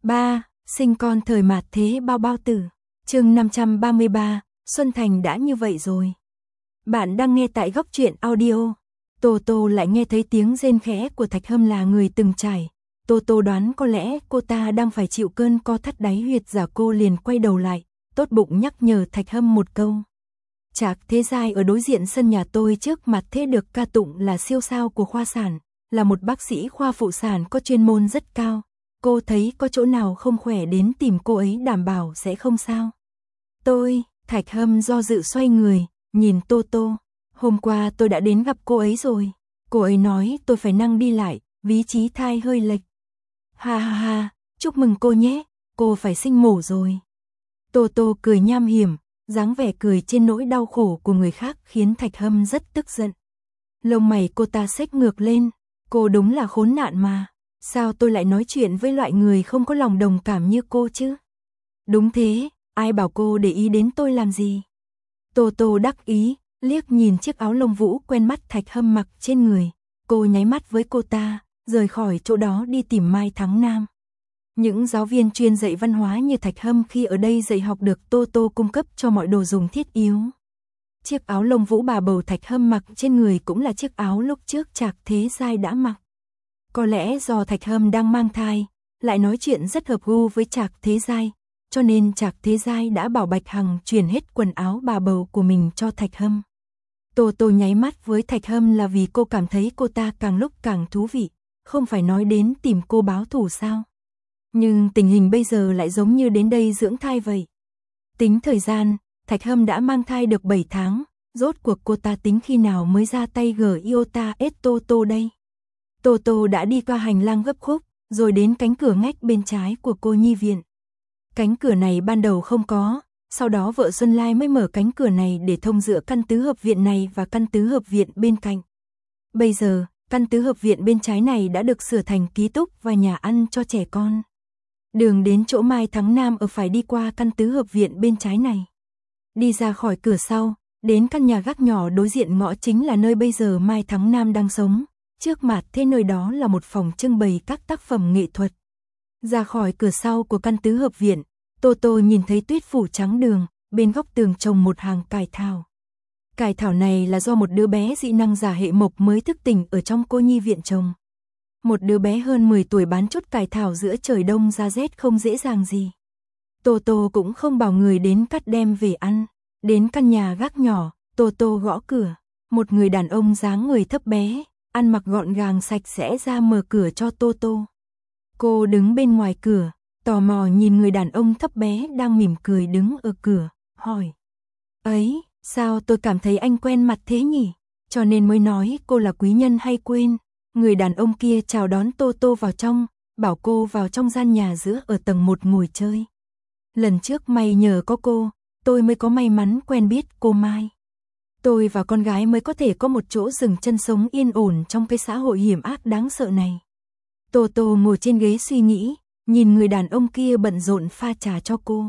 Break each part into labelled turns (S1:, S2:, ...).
S1: 3. Sinh con thời mạt thế bao bao tử. Chương 533, Xuân Thành đã như vậy rồi. Bạn đang nghe tại Góc Truyện Audio. Tô Tô lại nghe thấy tiếng rên khẽ của Thạch Hâm là người từng trải. Tô Tô đoán có lẽ cô ta đang phải chịu cơn co thắt đáy huyệt giả, cô liền quay đầu lại, tốt bụng nhắc nhở Thạch Hâm một câu. Trạc Thế Giai ở đối diện sân nhà tôi trước mặt thế được ca tụng là siêu sao của khoa sản, là một bác sĩ khoa phụ sản có chuyên môn rất cao. Cô thấy có chỗ nào không khỏe đến tìm cô ấy đảm bảo sẽ không sao. Thạch Hâm do dự xoay người, nhìn Tô Tô. Hôm qua tôi đã đến gặp cô ấy rồi. Cô ấy nói tôi phải năng đi lại, ví trí thai hơi lệch. Ha ha ha, chúc mừng cô nhé, cô phải sinh mổ rồi. Tô Tô cười nham hiểm, dáng vẻ cười trên nỗi đau khổ của người khác khiến Thạch Hâm rất tức giận. Lông mày cô ta xếch ngược lên, cô đúng là khốn nạn mà. Sao tôi lại nói chuyện với loại người không có lòng đồng cảm như cô chứ? Đúng thế, ai bảo cô để ý đến tôi làm gì? Tô Tô đắc ý, liếc nhìn chiếc áo lông vũ quen mắt Thạch Hâm mặc trên người. Cô nháy mắt với cô ta, rời khỏi chỗ đó đi tìm Mai Thắng Nam. Những giáo viên chuyên dạy văn hóa như Thạch Hâm khi ở đây dạy học được Tô Tô cung cấp cho mọi đồ dùng thiết yếu. Chiếc áo lông vũ bà bầu Thạch Hâm mặc trên người cũng là chiếc áo lúc trước Trạc Thế Giai đã mặc. Có lẽ do Thạch Hâm đang mang thai, lại nói chuyện rất hợp gu với Trạc Thế Giai, cho nên Trạc Thế Giai đã bảo Bạch Hằng chuyển hết quần áo bà bầu của mình cho Thạch Hâm. Tô Tô nháy mắt với Thạch Hâm là vì cô cảm thấy cô ta càng lúc càng thú vị, không phải nói đến tìm cô báo thù sao. Nhưng tình hình bây giờ lại giống như đến đây dưỡng thai vậy. Tính thời gian, Thạch Hâm đã mang thai được 7 tháng, rốt cuộc cô ta tính khi nào mới ra tay gở Iota et Tô Tô đây. Tô Tô đã đi qua hành lang gấp khúc, rồi đến cánh cửa ngách bên trái của cô nhi viện. Cánh cửa này ban đầu không có, sau đó vợ Xuân Lai mới mở cánh cửa này để thông giữa căn tứ hợp viện này và căn tứ hợp viện bên cạnh. Bây giờ, căn tứ hợp viện bên trái này đã được sửa thành ký túc và nhà ăn cho trẻ con. Đường đến chỗ Mai Thắng Nam ở phải đi qua căn tứ hợp viện bên trái này. Đi ra khỏi cửa sau, đến căn nhà gác nhỏ đối diện ngõ chính là nơi bây giờ Mai Thắng Nam đang sống. Trước mặt thế nơi đó là một phòng trưng bày các tác phẩm nghệ thuật. Ra khỏi cửa sau của căn tứ hợp viện, Tô Tô nhìn thấy tuyết phủ trắng đường, bên góc tường trồng một hàng cải thảo. Cải thảo này là do một đứa bé dị năng giả hệ mộc mới thức tỉnh ở trong cô nhi viện trồng. Một đứa bé hơn 10 tuổi bán chút cải thảo giữa trời đông ra rét không dễ dàng gì. Tô Tô cũng không bảo người đến cắt đem về ăn. Đến căn nhà gác nhỏ, Tô Tô gõ cửa. Một người đàn ông dáng người thấp bé, ăn mặc gọn gàng sạch sẽ ra mở cửa cho Tô Tô. Cô đứng bên ngoài cửa, tò mò nhìn người đàn ông thấp bé đang mỉm cười đứng ở cửa, hỏi. Ấy, sao tôi cảm thấy anh quen mặt thế nhỉ? Cho nên mới nói cô là quý nhân hay quên. Người đàn ông kia chào đón Tô Tô vào trong, bảo cô vào trong gian nhà giữa ở tầng 1 ngồi chơi. Lần trước may nhờ có cô, tôi mới có may mắn quen biết cô Mai. Tôi và con gái mới có thể có một chỗ dừng chân sống yên ổn trong cái xã hội hiểm ác đáng sợ này. Tô Tô ngồi trên ghế suy nghĩ, nhìn người đàn ông kia bận rộn pha trà cho cô.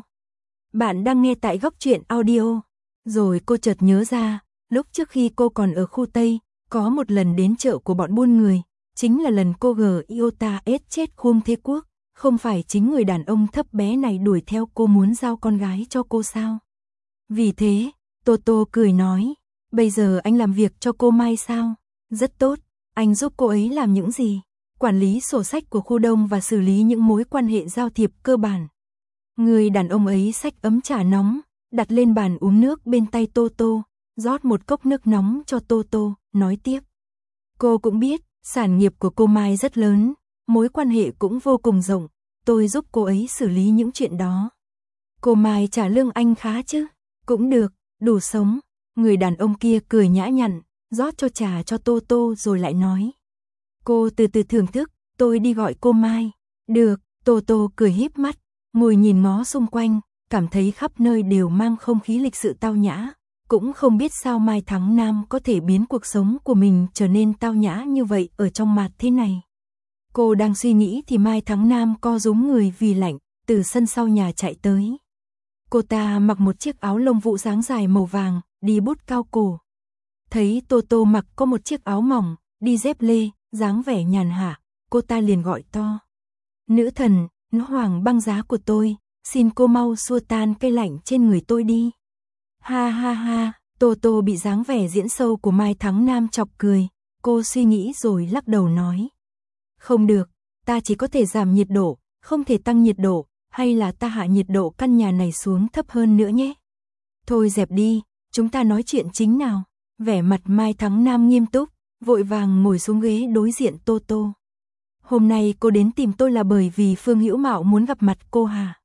S1: Bạn đang nghe tại Góc Truyện Audio. Rồi cô chợt nhớ ra, lúc trước khi cô còn ở khu Tây, có một lần đến chợ của bọn buôn người, chính là lần cô gở Iota S chết Khuông Thế Quốc, không phải chính người đàn ông thấp bé này đuổi theo cô muốn giao con gái cho cô sao? Vì thế, Tô Tô cười nói, bây giờ anh làm việc cho cô Mai sao? Rất tốt, anh giúp cô ấy làm những gì? Quản lý sổ sách của khu đông và xử lý những mối quan hệ giao thiệp cơ bản. Người đàn ông ấy xách ấm trà nóng, đặt lên bàn uống nước bên tay Tô Tô, rót một cốc nước nóng cho Tô Tô, nói tiếp. Cô cũng biết, sản nghiệp của cô Mai rất lớn, mối quan hệ cũng vô cùng rộng, tôi giúp cô ấy xử lý những chuyện đó. Cô Mai trả lương anh khá chứ? Cũng được, đủ sống. Người đàn ông kia cười nhã nhặn, rót cho trà cho Tô Tô rồi lại nói. Cô từ từ thưởng thức, tôi đi gọi cô Mai. Được, Tô Tô cười híp mắt, ngồi nhìn ngó xung quanh, cảm thấy khắp nơi đều mang không khí lịch sự tao nhã. Cũng không biết sao Mai Thắng Nam có thể biến cuộc sống của mình trở nên tao nhã như vậy ở trong mặt thế này. Cô đang suy nghĩ thì Mai Thắng Nam co rúm người vì lạnh, từ sân sau nhà chạy tới. Cô ta mặc một chiếc áo lông vũ dáng dài màu vàng, đi bút cao cổ. Thấy Tô Tô mặc có một chiếc áo mỏng, đi dép lê, dáng vẻ nhàn hạ, cô ta liền gọi to. Nữ thần, Nó hoàng băng giá của tôi, xin cô mau xua tan cái lạnh trên người tôi đi. Ha ha ha, Tô Tô bị dáng vẻ diễn sâu của Mai Thắng Nam chọc cười, cô suy nghĩ rồi lắc đầu nói. Không được, ta chỉ có thể giảm nhiệt độ, không thể tăng nhiệt độ, hay là ta hạ nhiệt độ căn nhà này xuống thấp hơn nữa nhé. Thôi dẹp đi, chúng ta nói chuyện chính nào. Vẻ mặt Mai Thắng Nam nghiêm túc, vội vàng ngồi xuống ghế đối diện Tô Tô. Hôm nay cô đến tìm tôi là bởi vì Phương Hữu Mạo muốn gặp mặt cô hả?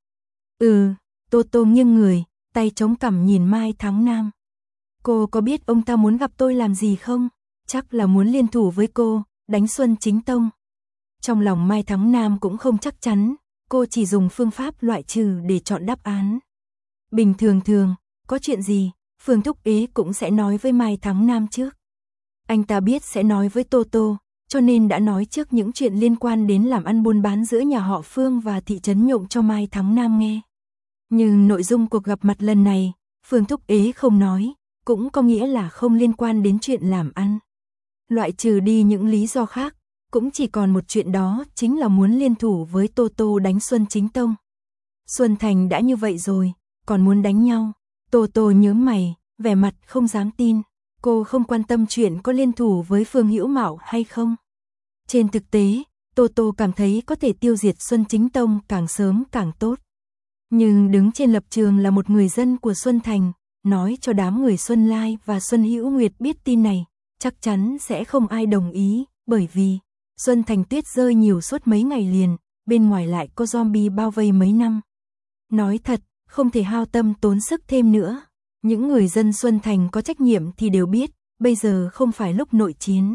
S1: Ừ, Tô Tô nghiêng người, tay chống cằm nhìn Mai Thắng Nam. Cô có biết ông ta muốn gặp tôi làm gì không? Chắc là muốn liên thủ với cô, đánh Xuân Chính Tông. Trong lòng Mai Thắng Nam cũng không chắc chắn, cô chỉ dùng phương pháp loại trừ để chọn đáp án. Bình thường, có chuyện gì, Phương Thúc Ế cũng sẽ nói với Mai Thắng Nam trước. Anh ta biết sẽ nói với Tô Tô, cho nên đã nói trước những chuyện liên quan đến làm ăn buôn bán giữa nhà họ Phương và thị trấn Nhộng cho Mai Thắng Nam nghe. Nhưng nội dung cuộc gặp mặt lần này, Phương Thúc Ế không nói, cũng có nghĩa là không liên quan đến chuyện làm ăn. Loại trừ đi những lý do khác, cũng chỉ còn một chuyện đó chính là muốn liên thủ với Tô Tô đánh Xuân Chính Tông. Xuân Thành đã như vậy rồi, còn muốn đánh nhau. Tô Tô nhướng mày, vẻ mặt không dám tin. Cô không quan tâm chuyện có liên thủ với Phương Hữu Mạo hay không. Trên thực tế, Tô Tô cảm thấy có thể tiêu diệt Xuân Chính Tông càng sớm càng tốt. Nhưng đứng trên lập trường là một người dân của Xuân Thành, nói cho đám người Xuân Lai và Xuân Hữu Nguyệt biết tin này, chắc chắn sẽ không ai đồng ý, bởi vì Xuân Thành tuyết rơi nhiều suốt mấy ngày liền, bên ngoài lại có zombie bao vây mấy năm. Nói thật, không thể hao tâm tốn sức thêm nữa. Những người dân Xuân Thành có trách nhiệm thì đều biết, bây giờ không phải lúc nội chiến.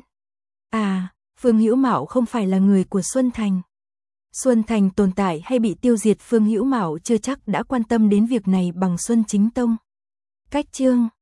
S1: À, Phương Hữu Mạo không phải là người của Xuân Thành. Xuân Thành tồn tại hay bị tiêu diệt Phương Hữu Mạo chưa chắc đã quan tâm đến việc này bằng Xuân Chính Tông. Cách chương